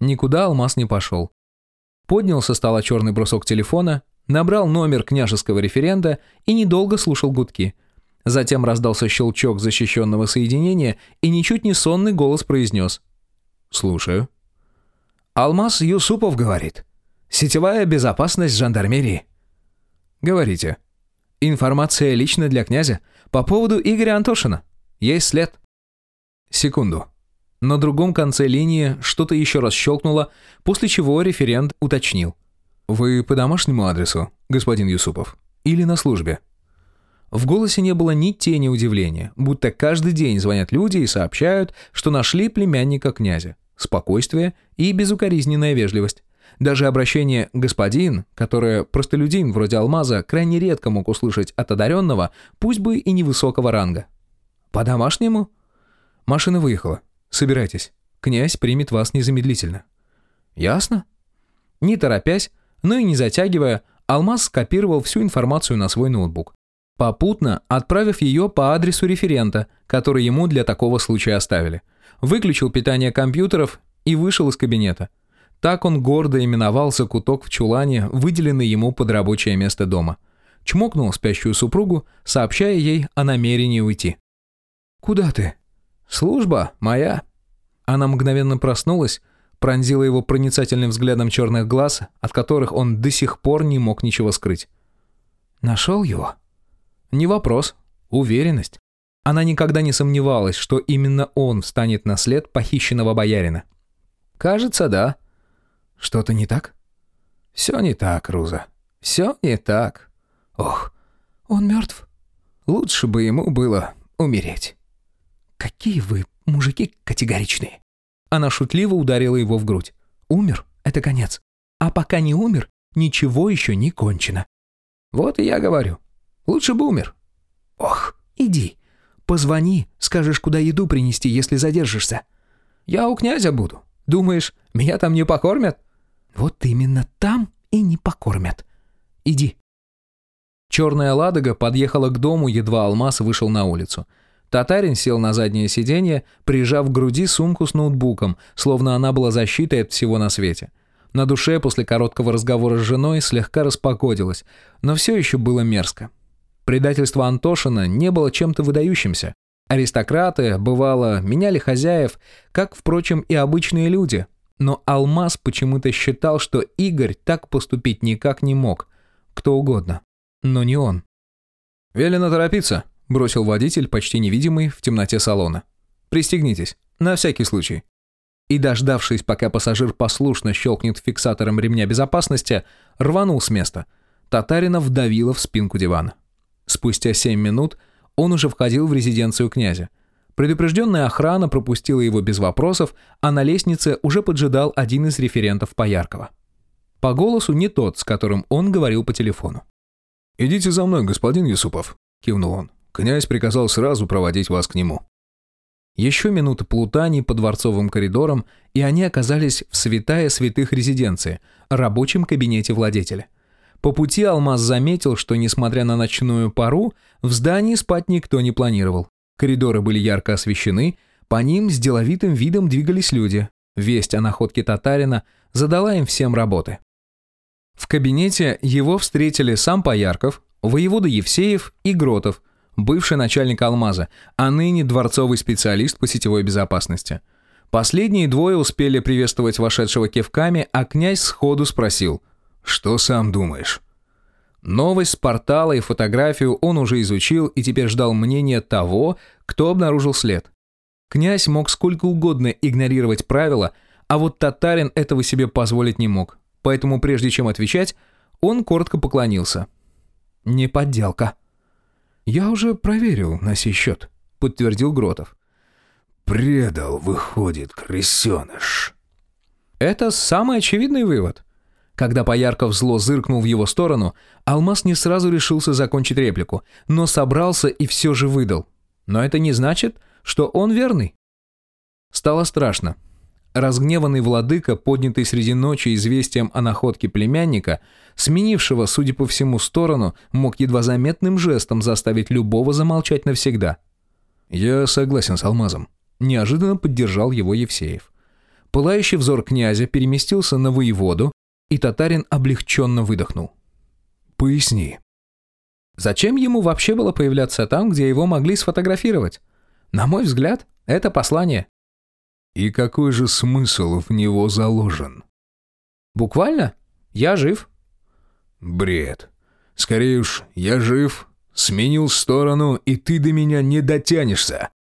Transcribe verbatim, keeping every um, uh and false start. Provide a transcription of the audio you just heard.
Никуда Алмаз не пошел. Поднял со стола черный брусок телефона, набрал номер княжеского референта и недолго слушал гудки. Затем раздался щелчок защищенного соединения, и ничуть не сонный голос произнес: «Слушаю». «Алмаз Юсупов говорит. Сетевая безопасность жандармерии». «Говорите». «Информация лично для князя по поводу Игоря Антошина. Есть след». «Секунду». На другом конце линии что-то еще раз щелкнуло, после чего референт уточнил: «Вы по домашнему адресу, господин Юсупов, или на службе?» В голосе не было ни тени удивления, будто каждый день звонят люди и сообщают, что нашли племянника князя. Спокойствие и безукоризненная вежливость. Даже обращение «господин», которое простолюдин вроде Алмаза крайне редко мог услышать от одаренного, пусть бы и невысокого ранга. «По-домашнему?» «Машина выехала. Собирайтесь. Князь примет вас незамедлительно». «Ясно?» Не торопясь, но и не затягивая, Алмаз скопировал всю информацию на свой ноутбук, попутно отправив ее по адресу референта, который ему для такого случая оставили. Выключил питание компьютеров и вышел из кабинета. Так он гордо именовал закуток в чулане, выделенный ему под рабочее место дома. Чмокнул спящую супругу, сообщая ей о намерении уйти. «Куда ты?» «Служба моя». Она мгновенно проснулась, пронзила его проницательным взглядом черных глаз, от которых он до сих пор не мог ничего скрыть. «Нашел его?» «Не вопрос. Уверенность». Она никогда не сомневалась, что именно он встанет на след похищенного боярина. «Кажется, да». «Что-то не так?» «Все не так, Руза. Все не так. Ох, он мертв? Лучше бы ему было умереть». «Какие вы мужики категоричные!» Она шутливо ударила его в грудь. «Умер — это конец. А пока не умер, ничего еще не кончено». «Вот и я говорю. Лучше бы умер». «Ох, иди. Позвони, скажешь, куда еду принести, если задержишься». «Я у князя буду. Думаешь, меня там не покормят?» «Вот именно там и не покормят. Иди». Черная Ладога подъехала к дому, едва Алмаз вышел на улицу. Татарин сел на заднее сиденье, прижав к груди сумку с ноутбуком, словно она была защитой от всего на свете. На душе после короткого разговора с женой слегка распогодилось, но все еще было мерзко. Предательство Антошина не было чем-то выдающимся. Аристократы, бывало, меняли хозяев, как, впрочем, и обычные люди. Но Алмаз почему-то считал, что Игорь так поступить никак не мог. Кто угодно. Но не он. «Велено торопиться», — бросил водитель, почти невидимый в темноте салона. «Пристегнитесь, на всякий случай». И, дождавшись, пока пассажир послушно щелкнет фиксатором ремня безопасности, рванул с места. Татарина вдавило в спинку дивана. Спустя семь минут он уже входил в резиденцию князя. Предупрежденная охрана пропустила его без вопросов, а на лестнице уже поджидал один из референтов Пояркова. По голосу не тот, с которым он говорил по телефону. «Идите за мной, господин Юсупов», — кивнул он. «Князь приказал сразу проводить вас к нему». Еще минута плутаний по дворцовым коридорам, и они оказались в святая святых резиденции, рабочем кабинете владетеля. По пути Алмаз заметил, что, несмотря на ночную пару, в здании спать никто не планировал. Коридоры были ярко освещены, по ним с деловитым видом двигались люди. Весть о находке Татарина задала им всем работы. В кабинете его встретили сам Поярков, воевода Евсеев и Гротов, бывший начальник Алмаза, а ныне дворцовый специалист по сетевой безопасности. Последние двое успели приветствовать вошедшего кивками, а князь сходу спросил: «Что сам думаешь?» Новость с портала и фотографию он уже изучил и теперь ждал мнения того, кто обнаружил след. Князь мог сколько угодно игнорировать правила, а вот Татарин этого себе позволить не мог. Поэтому прежде чем отвечать, он коротко поклонился. «Не подделка». «Я уже проверил на сей счет», — подтвердил Гротов. «Предал, выходит, крысеныш». Это самый очевидный вывод. Когда Поярков зло зыркнул в его сторону, Алмаз не сразу решился закончить реплику, но собрался и все же выдал. Но это не значит, что он верный. Стало страшно. Разгневанный владыка, поднятый среди ночи известием о находке племянника, сменившего, судя по всему, сторону, мог едва заметным жестом заставить любого замолчать навсегда. «Я согласен с Алмазом», — неожиданно поддержал его Евсеев. Пылающий взор князя переместился на воеводу, и татарин облегченно выдохнул. «Поясни». Зачем ему вообще было появляться там, где его могли сфотографировать? На мой взгляд, это послание. «И какой же смысл в него заложен?» Буквально? Я жив. «Бред. Скорее уж, я жив, сменил сторону, и ты до меня не дотянешься».